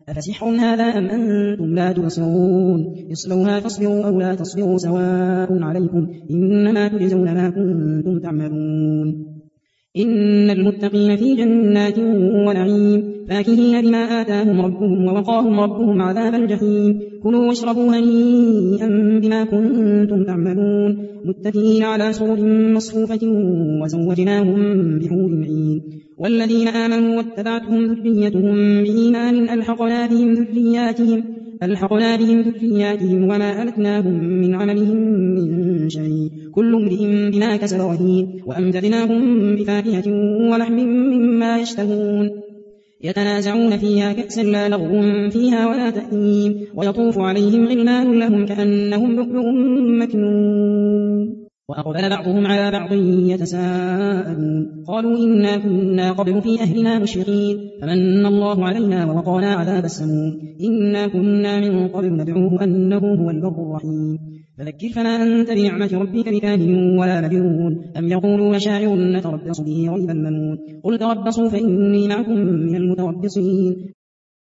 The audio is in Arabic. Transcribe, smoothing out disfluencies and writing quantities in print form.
أفسحر هذا أم أنتم لا تبصرون اصلوها فاصبروا أو لا تصبروا سواء عليكم إنما تجزون ما كنتم تعملون إن المتقين في جنات ونعيم فاكهين بما آتاهم ربهم ووقاهم ربهم عذاب الجحيم كلوا واشربوا هنيئا بما كنتم تعملون متكئين على سرر مصفوفة وزوجناهم بحور عين والذين آمنوا واتبعتهم ذريتهم بإيمان ألحقنا بهم ذرياتهم وما ألتناهم من عملهم من شيء كل امرئ بما كسب رهين وأمددناهم بفاكهة ولحم مما يشتهون يتنازعون فيها كأسا لا لغو فيها ولا تأثيم ويطوف عليهم غلمان لهم كأنهم لؤلؤ مكنون وأقبل بعضهم على بعض يتساءلون قالوا إنا كنا قبل في أهلنا مشفقين فمن الله علينا ووقانا عذاب السموم إنا كنا من قبل ندعوه أنه هو البر الرحيم فذكر فما أنت بنعمة ربك بكاهن ولا مجنون أم يقولون شاعر نتربص به ريب المنون قل تربصوا فإني معكم من المتربصين